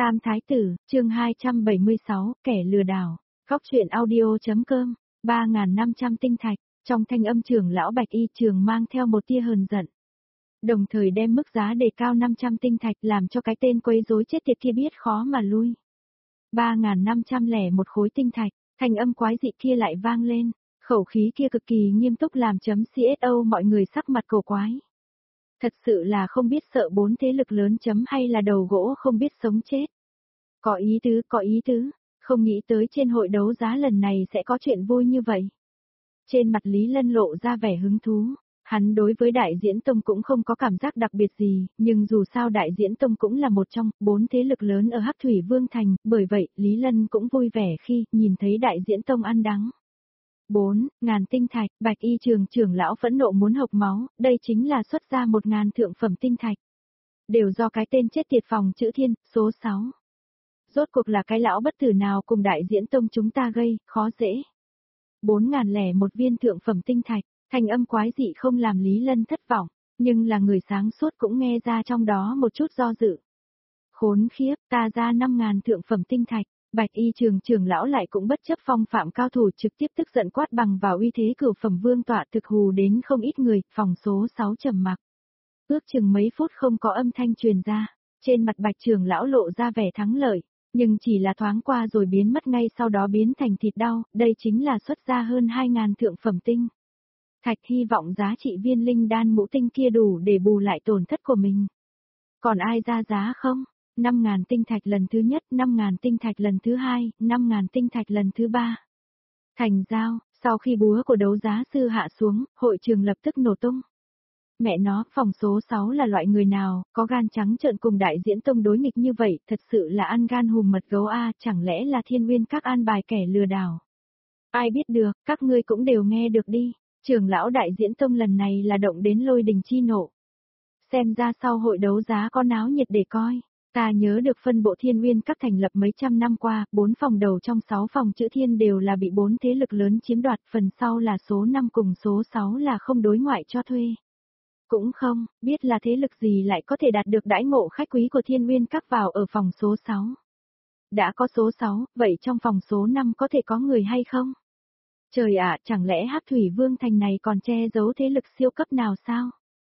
Tam Thái Tử, chương 276, kẻ lừa đảo, góc truyện audio.com, 3.500 tinh thạch, trong thanh âm trưởng lão Bạch Y Trường mang theo một tia hờn giận. Đồng thời đem mức giá đề cao 500 tinh thạch làm cho cái tên quấy rối chết tiệt kia biết khó mà lui. 3.501 khối tinh thạch, thanh âm quái dị kia lại vang lên, khẩu khí kia cực kỳ nghiêm túc làm CSO mọi người sắc mặt cổ quái. Thật sự là không biết sợ bốn thế lực lớn hay là đầu gỗ không biết sống chết. Có ý tứ, không nghĩ tới trên hội đấu giá lần này sẽ có chuyện vui như vậy. Trên mặt Lý Lân lộ ra vẻ hứng thú, hắn đối với Đại Diễn Tông cũng không có cảm giác đặc biệt gì, nhưng dù sao Đại Diễn Tông cũng là một trong 4 thế lực lớn ở Hắc Thủy Vương Thành, bởi vậy Lý Lân cũng vui vẻ khi nhìn thấy Đại Diễn Tông ăn đắng. 4.000 tinh thạch, Bạch Y Trường trưởng lão phẫn nộ muốn hộc máu, đây chính là xuất ra 1.000 thượng phẩm tinh thạch. Đều do cái tên chết tiệt phòng chữ Thiên, số 6. Rốt cuộc là cái lão bất tử nào cùng Đại Diễn Tông chúng ta gây, khó dễ. 4.001 viên thượng phẩm tinh thạch, thanh âm quái dị không làm Lý Lân thất vọng, nhưng là người sáng suốt cũng nghe ra trong đó một chút do dự. Khốn khiếp, ta ra 5.000 thượng phẩm tinh thạch. Bạch Y Trường trưởng lão lại cũng bất chấp phong phạm cao thủ trực tiếp tức giận quát bằng vào uy thế cửu phẩm vương tọa thực hù đến không ít người, phòng số 6 trầm mặc. Ước chừng mấy phút không có âm thanh truyền ra, trên mặt Bạch trưởng lão lộ ra vẻ thắng lợi, nhưng chỉ là thoáng qua rồi biến mất ngay sau đó biến thành thịt đau, đây chính là xuất ra hơn 2.000 thượng phẩm tinh. Thạch hy vọng giá trị viên linh đan ngũ tinh kia đủ để bù lại tổn thất của mình. Còn ai ra giá không? 5.000 tinh thạch lần thứ nhất, 5.000 tinh thạch lần thứ hai, 5.000 tinh thạch lần thứ ba. Thành giao, sau khi búa của đấu giá sư hạ xuống, hội trường lập tức nổ tung. Mẹ nó, phòng số 6 là loại người nào, có gan trắng trợn cùng Đại Diễn Tông đối nghịch như vậy, thật sự là ăn gan hùm mật gấu a, chẳng lẽ là Thiên Nguyên các an bài kẻ lừa đảo. Ai biết được, các ngươi cũng đều nghe được đi, trưởng lão Đại Diễn Tông lần này là động đến lôi đình chi nộ. Xem ra sau hội đấu giá có náo nhiệt để coi. Ta nhớ được phân bộ Thiên Nguyên các thành lập mấy trăm năm qua, 4 phòng đầu trong 6 phòng chữ Thiên đều là bị 4 thế lực lớn chiếm đoạt, phần sau là số 5 cùng số 6 là không đối ngoại cho thuê. Cũng không, biết là thế lực gì lại có thể đạt được đãi ngộ khách quý của Thiên Nguyên các vào ở phòng số 6. Đã có số 6, vậy trong phòng số 5 có thể có người hay không? Trời ạ, chẳng lẽ Hắc Thủy Vương Thành này còn che giấu thế lực siêu cấp nào sao?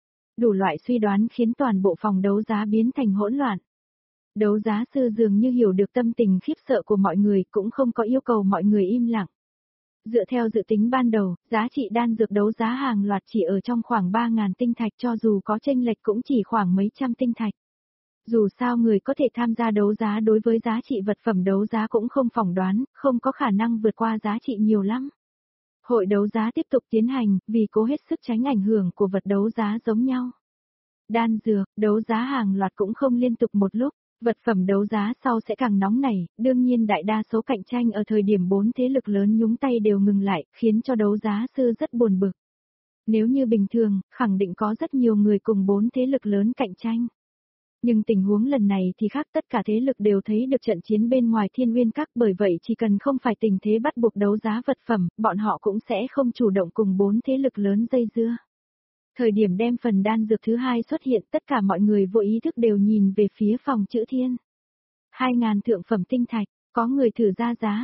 Đủ loại suy đoán khiến toàn bộ phòng đấu giá biến thành hỗn loạn. Đấu giá sư dường như hiểu được tâm tình khiếp sợ của mọi người cũng không có yêu cầu mọi người im lặng. Dựa theo dự tính ban đầu, giá trị đan dược đấu giá hàng loạt chỉ ở trong khoảng 3.000 tinh thạch cho dù có chênh lệch cũng chỉ khoảng mấy trăm tinh thạch. Dù sao người có thể tham gia đấu giá đối với giá trị vật phẩm đấu giá cũng không phỏng đoán, không có khả năng vượt qua giá trị nhiều lắm. Hội đấu giá tiếp tục tiến hành, vì cố hết sức tránh ảnh hưởng của vật đấu giá giống nhau. Đan dược, đấu giá hàng loạt cũng không liên tục một lúc. Vật phẩm đấu giá sau sẽ càng nóng nảy, đương nhiên đại đa số cạnh tranh ở thời điểm 4 thế lực lớn nhúng tay đều ngừng lại, khiến cho đấu giá sư rất buồn bực. Nếu như bình thường, khẳng định có rất nhiều người cùng 4 thế lực lớn cạnh tranh. Nhưng tình huống lần này thì khác, tất cả thế lực đều thấy được trận chiến bên ngoài Thiên Nguyên các, bởi vậy chỉ cần không phải tình thế bắt buộc đấu giá vật phẩm, bọn họ cũng sẽ không chủ động cùng 4 thế lực lớn dây dưa. Thời điểm đem phần đan dược thứ hai xuất hiện, tất cả mọi người vô ý thức đều nhìn về phía phòng chữ Thiên. 2.000 thượng phẩm tinh thạch, có người thử ra giá,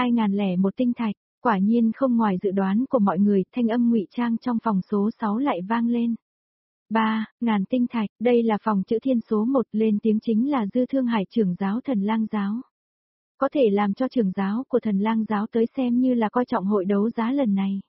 2.001 tinh thạch, quả nhiên không ngoài dự đoán của mọi người, thanh âm ngụy trang trong phòng số 6 lại vang lên. 3.000 tinh thạch, đây là phòng chữ Thiên số 1, lên tiếng chính là Dư Thương Hải trưởng giáo Thần Lang giáo. Có thể làm cho trưởng giáo của Thần Lang giáo tới xem như là coi trọng hội đấu giá lần này.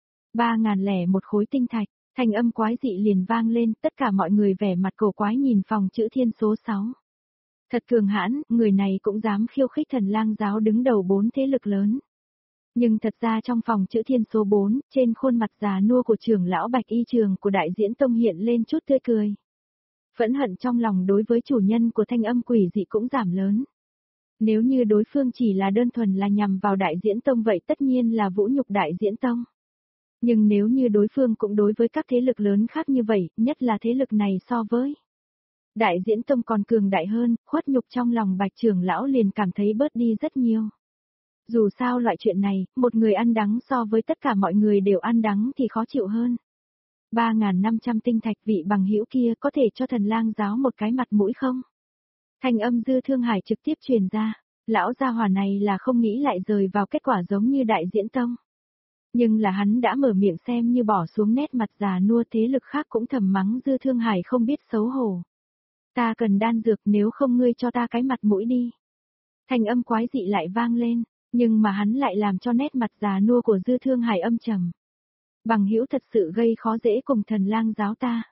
3.001 khối tinh thạch. Thanh âm quái dị liền vang lên, tất cả mọi người vẻ mặt cổ quái nhìn phòng chữ Thiên số 6. Thật cường hãn, người này cũng dám khiêu khích Thần Lang giáo đứng đầu 4 thế lực lớn. Nhưng thật ra trong phòng chữ Thiên số 4, trên khuôn mặt già nua của trưởng lão Bạch Y Trường của Đại Diễn Tông hiện lên chút tươi cười. Phẫn hận trong lòng đối với chủ nhân của thanh âm quỷ dị cũng giảm lớn. Nếu như đối phương chỉ là đơn thuần là nhằm vào Đại Diễn Tông vậy tất nhiên là vũ nhục Đại Diễn Tông. Nhưng nếu như đối phương cũng đối với các thế lực lớn khác như vậy, nhất là thế lực này so với Đại Diễn Tông còn cường đại hơn, khuất nhục trong lòng Bạch trưởng lão liền cảm thấy bớt đi rất nhiều. Dù sao loại chuyện này, một người ăn đắng so với tất cả mọi người đều ăn đắng thì khó chịu hơn. 3.500 tinh thạch vị bằng hữu kia có thể cho Thần Lang giáo một cái mặt mũi không? Thanh âm Dư Thương Hải trực tiếp truyền ra, lão gia hỏa này là không nghĩ lại rời vào kết quả giống như Đại Diễn Tông. Nhưng là hắn đã mở miệng xem như bỏ xuống nét mặt già nua, thế lực khác cũng thầm mắng Dư Thương Hải không biết xấu hổ. Ta cần đan dược, nếu không ngươi cho ta cái mặt mũi đi. Thanh âm quái dị lại vang lên, nhưng mà hắn lại làm cho nét mặt già nua của Dư Thương Hải âm trầm. Bằng hữu thật sự gây khó dễ cùng Thần Lang giáo ta.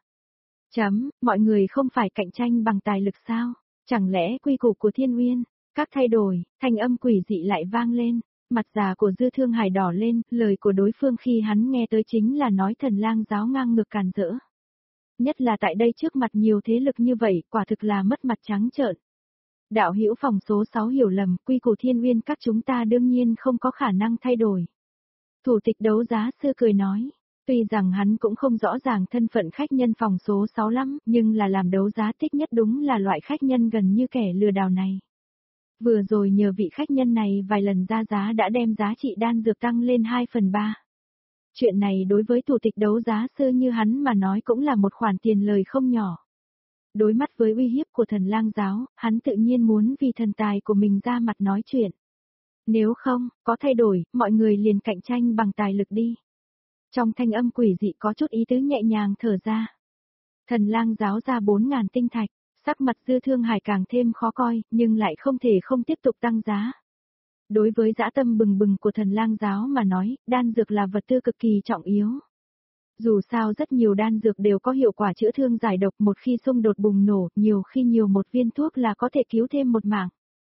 Mọi người không phải cạnh tranh bằng tài lực sao? Chẳng lẽ quy củ của Thiên Uyên, các thay đổi, thanh âm quỷ dị lại vang lên, mặt già của Dư Thương Hải đỏ lên, lời của đối phương khi hắn nghe tới chính là nói Thần Lang giáo ngang ngược càn rỡ. Nhất là tại đây trước mặt nhiều thế lực như vậy, quả thực là mất mặt trắng trợn. Đạo hữu phòng số 6 hiểu lầm, quy củ Thiên Uyên các chúng ta đương nhiên không có khả năng thay đổi. Thủ tịch đấu giá sư cười nói, tuy rằng hắn cũng không rõ ràng thân phận khách nhân phòng số 6 lắm, nhưng là làm đấu giá thích nhất đúng là loại khách nhân gần như kẻ lừa đảo này. Vừa rồi nhờ vị khách nhân này vài lần ra giá đã đem giá trị đan dược tăng lên 2/3. Chuyện này đối với thủ tịch đấu giá sư như hắn mà nói cũng là một khoản tiền lời không nhỏ. Đối mặt với uy hiếp của Thần Lang giáo, hắn tự nhiên muốn vì thần tài của mình ra mặt nói chuyện. Nếu không, có thay đổi, mọi người liền cạnh tranh bằng tài lực đi. Trong thanh âm quỷ dị có chút ý tứ nhẹ nhàng thở ra. Thần Lang giáo ra 4.000 tinh thạch, sắc mặt Dư Thương Hải càng thêm khó coi, nhưng lại không thể không tiếp tục tăng giá. Đối với dã tâm bừng bừng của Thần Lang giáo mà nói, đan dược là vật tư cực kỳ trọng yếu. Dù sao rất nhiều đan dược đều có hiệu quả chữa thương giải độc, một khi xung đột bùng nổ, nhiều khi nhiều một viên thuốc là có thể cứu thêm một mạng.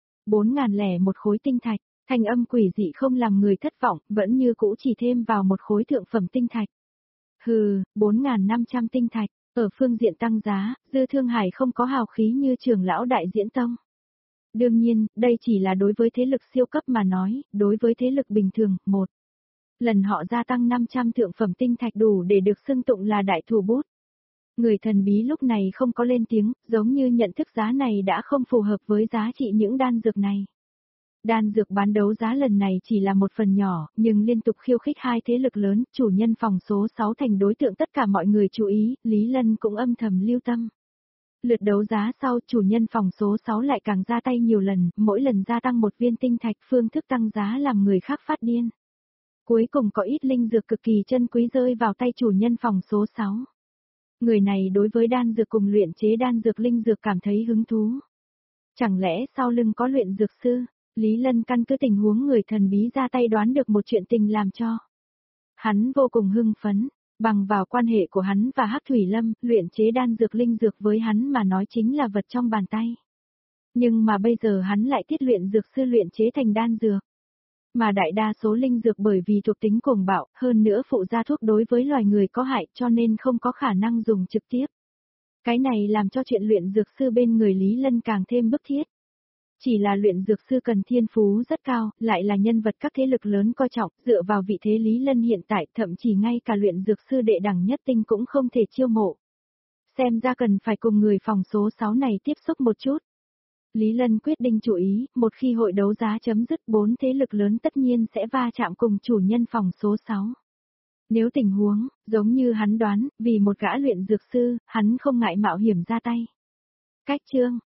4.001 khối tinh thạch, thanh âm quỷ dị không làm người thất vọng, vẫn như cũ chỉ thêm vào một khối thượng phẩm tinh thạch. Hừ, 4.500 tinh thạch, ở phương diện tăng giá, Dư Thương Hải không có hào khí như trưởng lão Đại Diễn Tông. Đương nhiên, đây chỉ là đối với thế lực siêu cấp mà nói, đối với thế lực bình thường, một lần họ gia tăng 500 thượng phẩm tinh thạch đủ để được xưng tụng là đại thủ bút. Người thần bí lúc này không có lên tiếng, giống như nhận thức giá này đã không phù hợp với giá trị những đan dược này. Đan dược bán đấu giá lần này chỉ là một phần nhỏ, nhưng liên tục khiêu khích hai thế lực lớn, chủ nhân phòng số 6 thành đối tượng tất cả mọi người chú ý, Lý Lân cũng âm thầm lưu tâm. Lượt đấu giá sau, chủ nhân phòng số 6 lại càng ra tay nhiều lần, mỗi lần gia tăng một viên tinh thạch, phương thức tăng giá làm người khác phát điên. Cuối cùng có ít linh dược cực kỳ chân quý rơi vào tay chủ nhân phòng số 6. Người này đối với đan dược cùng luyện chế đan dược linh dược cảm thấy hứng thú. Chẳng lẽ sau lưng có luyện dược sư? Lý Lân căn cứ tình huống người thần bí ra tay đoán được một chuyện tình làm cho. Hắn vô cùng hưng phấn, bằng vào quan hệ của hắn và Hắc Thủy Lâm, luyện chế đan dược linh dược với hắn mà nói chính là vật trong bàn tay. Nhưng mà bây giờ hắn lại thiết luyện dược sư luyện chế thành đan dược. Mà đại đa số linh dược bởi vì thuộc tính cuồng bạo, hơn nữa phụ gia thuốc đối với loài người có hại cho nên không có khả năng dùng trực tiếp. Cái này làm cho chuyện luyện dược sư bên người Lý Lân càng thêm bức thiết. Chỉ là luyện dược sư cần thiên phú rất cao, lại là nhân vật các thế lực lớn coi trọng, dựa vào vị thế Lý Lân hiện tại thậm chí ngay cả luyện dược sư đệ đẳng nhất tinh cũng không thể chiêu mộ. Xem ra cần phải cùng người phòng số 6 này tiếp xúc một chút. Lý Lân quyết định chú ý, một khi hội đấu giá chấm dứt 4 thế lực lớn tất nhiên sẽ va chạm cùng chủ nhân phòng số 6. Nếu tình huống, giống như hắn đoán, vì một gã luyện dược sư, hắn không ngại mạo hiểm ra tay. Cách chương